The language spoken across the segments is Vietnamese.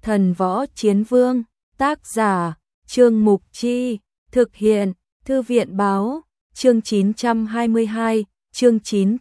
Thần Võ Chiến Vương, tác giả, Trương Mục Chi, thực hiện, Thư viện Báo, chương 922, chương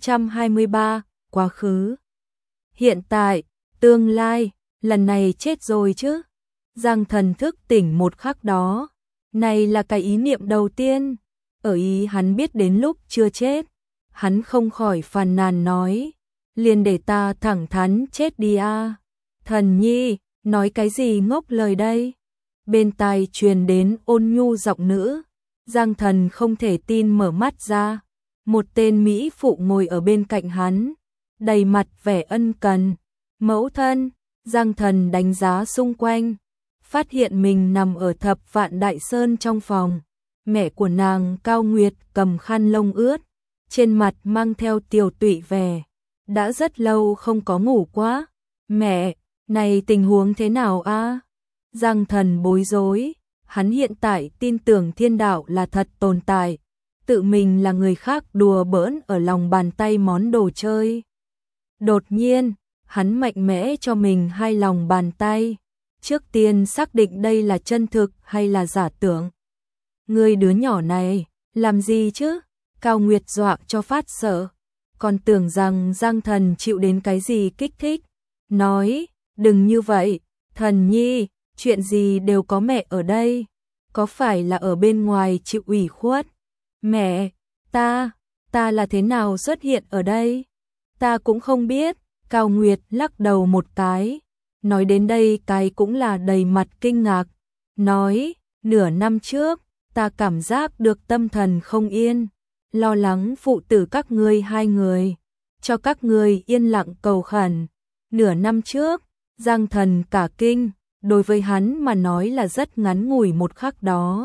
923, quá khứ, hiện tại, tương lai, lần này chết rồi chứ. Giang Thần thức tỉnh một khắc đó, này là cái ý niệm đầu tiên, ở ý hắn biết đến lúc chưa chết, hắn không khỏi phàn nàn nói, liền để ta thẳng thắn chết đi a. Thần nhi, nói cái gì ngốc lời đây? Bên tai truyền đến ôn nhu giọng nữ, Giang Thần không thể tin mở mắt ra, một tên mỹ phụ ngồi ở bên cạnh hắn, đầy mặt vẻ ân cần. Mẫu thân, Giang Thần đánh giá xung quanh, phát hiện mình nằm ở Thập Vạn Đại Sơn trong phòng. Mẹ của nàng Cao Nguyệt cầm khăn lông ướt, trên mặt mang theo tiều tụy vẻ, đã rất lâu không có ngủ quá. Mẹ, này tình huống thế nào a? Giang Thần bối rối, hắn hiện tại tin tưởng thiên đạo là thật tồn tại, tự mình là người khác đùa bỡn ở lòng bàn tay món đồ chơi. Đột nhiên, hắn mạnh mẽ cho mình hai lòng bàn tay, trước tiên xác định đây là chân thực hay là giả tưởng. Người đứa nhỏ này, làm gì chứ? Cao Nguyệt dọa cho phát sợ, còn tưởng rằng Giang Thần chịu đến cái gì kích thích. Nói, đừng như vậy, Thần nhi, chuyện gì đều có mẹ ở đây, có phải là ở bên ngoài chịu ủy khuất? Mẹ, ta là thế nào xuất hiện ở đây? Ta cũng không biết. Cao Nguyệt lắc đầu một cái, nói đến đây cái cũng là đầy mặt kinh ngạc, nói, nửa năm trước, ta cảm giác được tâm thần không yên, lo lắng phụ tử các ngươi hai người, cho các ngươi yên lặng cầu khẩn. Nửa năm trước, Giang Thần cả kinh, đối với hắn mà nói là rất ngắn ngủi một khắc đó.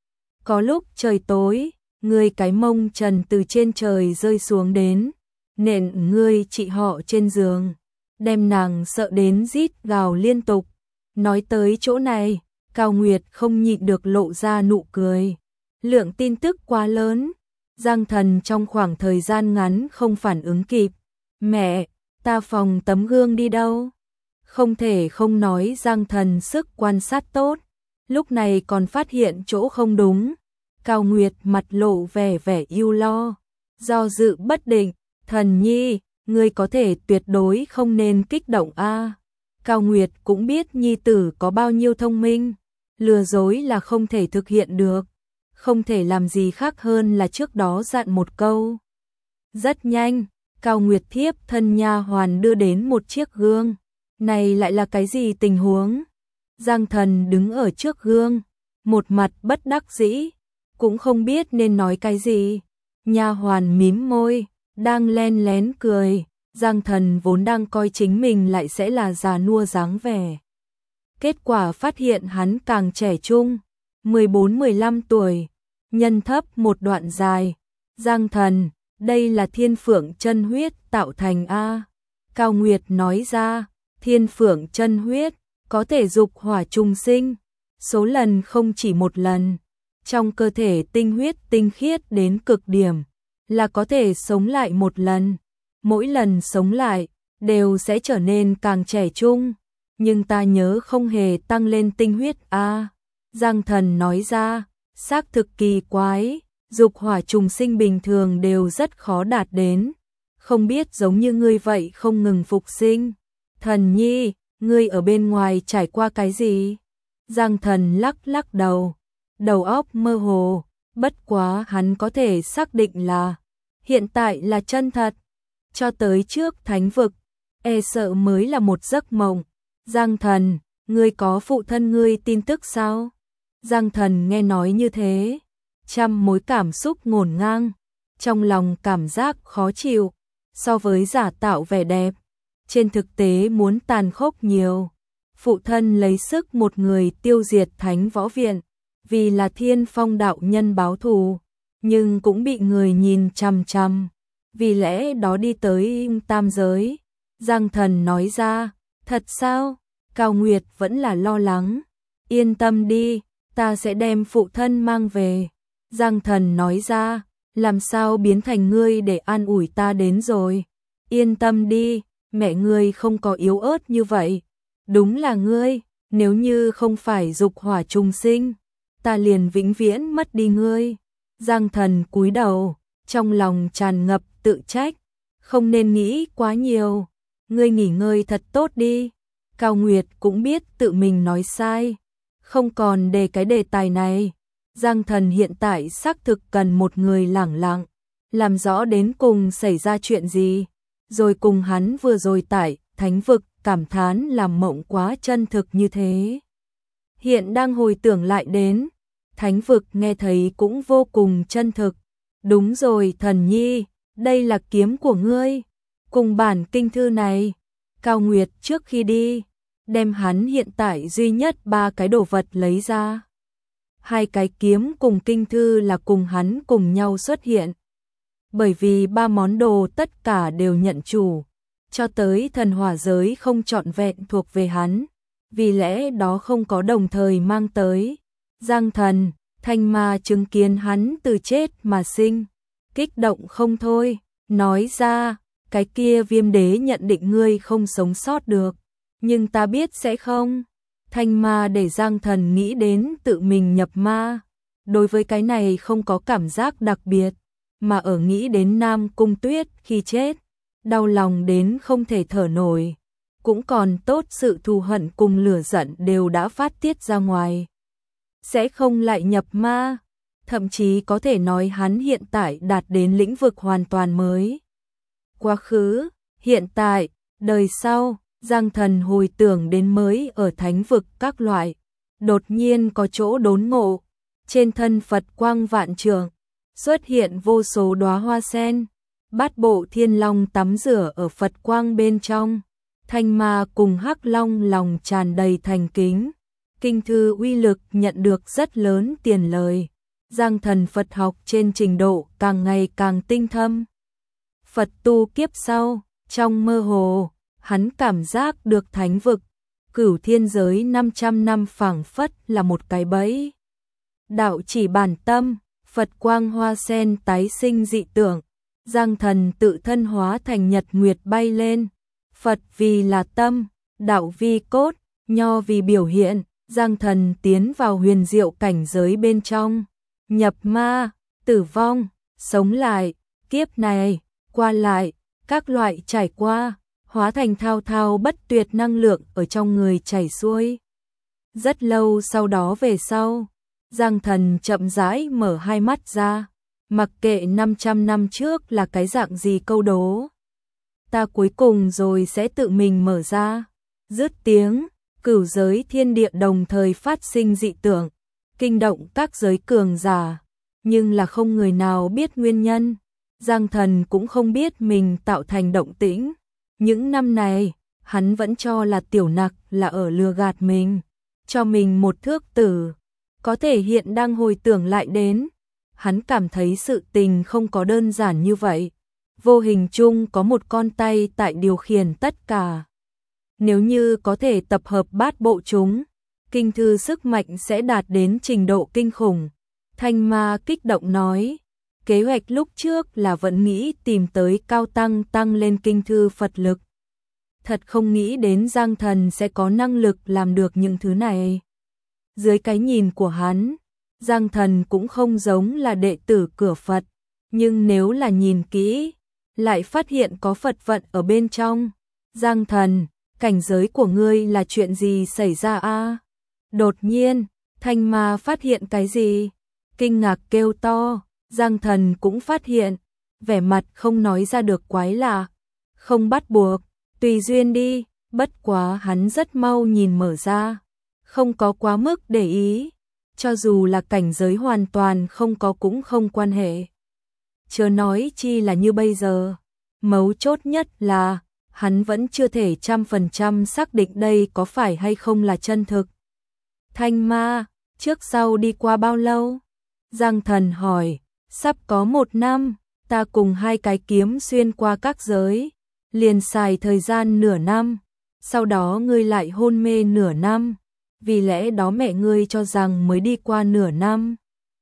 Có lúc trời tối, ngươi cái mông trần từ trên trời rơi xuống đến, nện ngươi chị họ trên giường, đem nàng sợ đến rít gào liên tục. Nói tới chỗ này, Cao Nguyệt không nhịn được lộ ra nụ cười. Lượng tin tức quá lớn, Giang Thần trong khoảng thời gian ngắn không phản ứng kịp. Mẹ, ta phòng tấm gương đi đâu? Không thể không nói Giang Thần sức quan sát tốt, lúc này còn phát hiện chỗ không đúng. Cao Nguyệt mặt lộ vẻ ưu lo, do dự bất định. Thần nhi, ngươi có thể tuyệt đối không nên kích động a. Cao Nguyệt cũng biết nhi tử có bao nhiêu thông minh, lừa dối là không thể thực hiện được, không thể làm gì khác hơn là trước đó dặn một câu. Rất nhanh, Cao Nguyệt thiếp thân nha hoàn đưa đến một chiếc gương. Này lại là cái gì tình huống? Giang Thần đứng ở trước gương, một mặt bất đắc dĩ, cũng không biết nên nói cái gì. Nha hoàn mím môi, đang len lén cười, Giang Thần vốn đang coi chính mình lại sẽ là già nua dáng vẻ. Kết quả phát hiện hắn càng trẻ trung, 14-15 tuổi, nhân thấp một đoạn dài. Giang Thần, đây là thiên phượng chân huyết tạo thành a. Cao Nguyệt nói ra, thiên phượng chân huyết, có thể dục hỏa trùng sinh, số lần không chỉ một lần, trong cơ thể tinh huyết tinh khiết đến cực điểm, là có thể sống lại một lần, mỗi lần sống lại, đều sẽ trở nên càng trẻ trung, nhưng ta nhớ không hề tăng lên tinh huyết a. Giang Thần nói ra, xác thực kỳ quái, dục hỏa trùng sinh bình thường đều rất khó đạt đến, không biết giống như ngươi vậy không ngừng phục sinh. Thần nhi, ngươi ở bên ngoài trải qua cái gì? Giang Thần lắc đầu, đầu óc mơ hồ, bất quá hắn có thể xác định là hiện tại là chân thật, cho tới trước thánh vực, e sợ mới là một giấc mộng. Giang Thần, ngươi có phụ thân ngươi tin tức sao? Giang Thần nghe nói như thế, trăm mối cảm xúc ngổn ngang, trong lòng cảm giác khó chịu, so với giả tạo vẻ đẹp, trên thực tế muốn tàn khốc nhiều. Phụ thân lấy sức một người tiêu diệt Thánh Võ Viện, vì là Thiên Phong đạo nhân báo thù, nhưng cũng bị người nhìn chằm chằm, vì lẽ đó đi tới tam giới. Giang Thần nói ra, thật sao? Cao Nguyệt vẫn là lo lắng, yên tâm đi, ta sẽ đem phụ thân mang về. Giang Thần nói ra, làm sao biến thành ngươi để an ủi ta đến rồi. Yên tâm đi, mẹ ngươi không có yếu ớt như vậy. Đúng là ngươi, nếu như không phải dục hỏa trùng sinh, ta liền vĩnh viễn mất đi ngươi. Giang Thần cúi đầu, trong lòng tràn ngập tự trách, không nên nghĩ quá nhiều, ngươi nghỉ ngơi thật tốt đi. Cao Nguyệt cũng biết tự mình nói sai, không còn đề cái đề tài này. Giang Thần hiện tại xác thực cần một người lẳng lặng, làm rõ đến cùng xảy ra chuyện gì, rồi cùng hắn vừa rồi tại Thánh vực cảm thán làm mộng quá chân thực như thế. Hiện đang hồi tưởng lại đến, Thánh vực nghe thấy cũng vô cùng chân thực. Đúng rồi Thần Nhi, đây là kiếm của ngươi, cùng bản kinh thư này. Cao Nguyệt trước khi đi, đem hắn hiện tại duy nhất 3 cái đồ vật lấy ra. 2 cái kiếm cùng kinh thư là cùng hắn cùng nhau xuất hiện. Bởi vì 3 món đồ tất cả đều nhận chủ, cho tới thần hỏa giới không trọn vẹn thuộc về hắn, vì lẽ đó không có đồng thời mang tới. Giang Thần, Thanh Ma chứng kiến hắn từ chết mà sinh, kích động không thôi, nói ra, cái kia Viêm Đế nhận định ngươi không sống sót được, nhưng ta biết sẽ không. Thanh Ma để Giang Thần nghĩ đến tự mình nhập ma, đối với cái này không có cảm giác đặc biệt, mà ở nghĩ đến Nam Cung Tuyết khi chết, đau lòng đến không thể thở nổi, cũng còn tốt sự thù hận cùng lửa giận đều đã phát tiết ra ngoài. Sẽ không lại nhập ma, thậm chí có thể nói hắn hiện tại đạt đến lĩnh vực hoàn toàn mới. Quá khứ, hiện tại, đời sau, Giang Thần hồi tưởng đến mới ở Thánh vực các loại, đột nhiên có chỗ đốn ngộ, trên thân Phật quang vạn trượng, xuất hiện vô số đóa hoa sen, Bát Bộ Thiên Long tắm rửa ở Phật quang bên trong, Thanh Ma cùng Hắc Long lòng tràn đầy thành kính, kinh thư uy lực nhận được rất lớn tiền lời. Giang Thần Phật học trên trình độ càng ngày càng tinh thâm. Phật tu kiếp sau, trong mơ hồ, hắn cảm giác được Thánh vực, Cửu Thiên giới 500 năm phảng phất là một cái bẫy. Đạo chỉ bản tâm, Phật quang hoa sen tái sinh dị tượng, Giang Thần tự thân hóa thành nhật nguyệt bay lên. Phật vì là tâm, đạo vi cốt, nho vì biểu hiện, Giang Thần tiến vào huyền diệu cảnh giới bên trong, nhập ma, tử vong, sống lại, kiếp này, qua lại, các loại trải qua, hóa thành thao thao bất tuyệt năng lượng ở trong người chảy xuôi. Rất lâu sau đó về sau, Giang Thần chậm rãi mở hai mắt ra, mặc kệ 500 năm trước là cái dạng gì câu đố, ta cuối cùng rồi sẽ tự mình mở ra. Dứt tiếng, cửu giới thiên địa đồng thời phát sinh dị tượng, kinh động các giới cường giả, nhưng là không người nào biết nguyên nhân. Giang Thần cũng không biết mình tạo thành động tĩnh. Những năm này, hắn vẫn cho là Tiểu Nặc là ở lừa gạt mình, cho mình một thước tử. Có thể hiện đang hồi tưởng lại đến, hắn cảm thấy sự tình không có đơn giản như vậy. Vô hình chung có một con tay tại điều khiển tất cả. Nếu như có thể tập hợp bát bộ chúng, kinh thư sức mạnh sẽ đạt đến trình độ kinh khủng. Thanh Ma kích động nói, kế hoạch lúc trước là vẫn nghĩ tìm tới cao tăng tăng lên kinh thư Phật lực. Thật không nghĩ đến Giang Thần sẽ có năng lực làm được những thứ này. Dưới cái nhìn của hắn, Giang Thần cũng không giống là đệ tử cửa Phật, nhưng nếu là nhìn kỹ, lại phát hiện có Phật vận ở bên trong. Giang Thần, cảnh giới của ngươi là chuyện gì xảy ra a? Đột nhiên, Thanh Ma phát hiện cái gì? Kinh ngạc kêu to, Giang Thần cũng phát hiện, vẻ mặt không nói ra được quái lạ. Không bắt buộc, tùy duyên đi, bất quá hắn rất mau nhìn mở ra, không có quá mức để ý, cho dù là cảnh giới hoàn toàn không có cũng không quan hệ. Chớ nói chi là như bây giờ, mấu chốt nhất là, hắn vẫn chưa thể 100% xác định đây có phải hay không là chân thực. Thanh Ma, trước sau đi qua bao lâu? Giang Thần hỏi, sắp có 1 năm, ta cùng 2 cái kiếm xuyên qua các giới, liền xài thời gian nửa năm, sau đó ngươi lại hôn mê nửa năm, vì lẽ đó mẹ ngươi cho rằng mới đi qua nửa năm.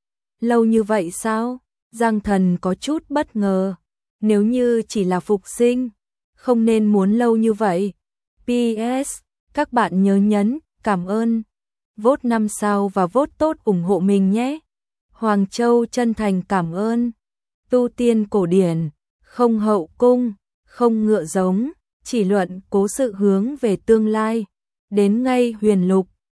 Lâu như vậy sao? Giang Thần có chút bất ngờ, nếu như chỉ là phục sinh, không nên muốn lâu như vậy. PS, các bạn nhớ nhấn cảm ơn. Vote 5 sao và vote tốt ủng hộ mình nhé. Hoàng Châu chân thành cảm ơn. Tu tiên cổ điển, không hậu cung, không ngựa giống, chỉ luận cố sự hướng về tương lai. Đến ngay huyền lục,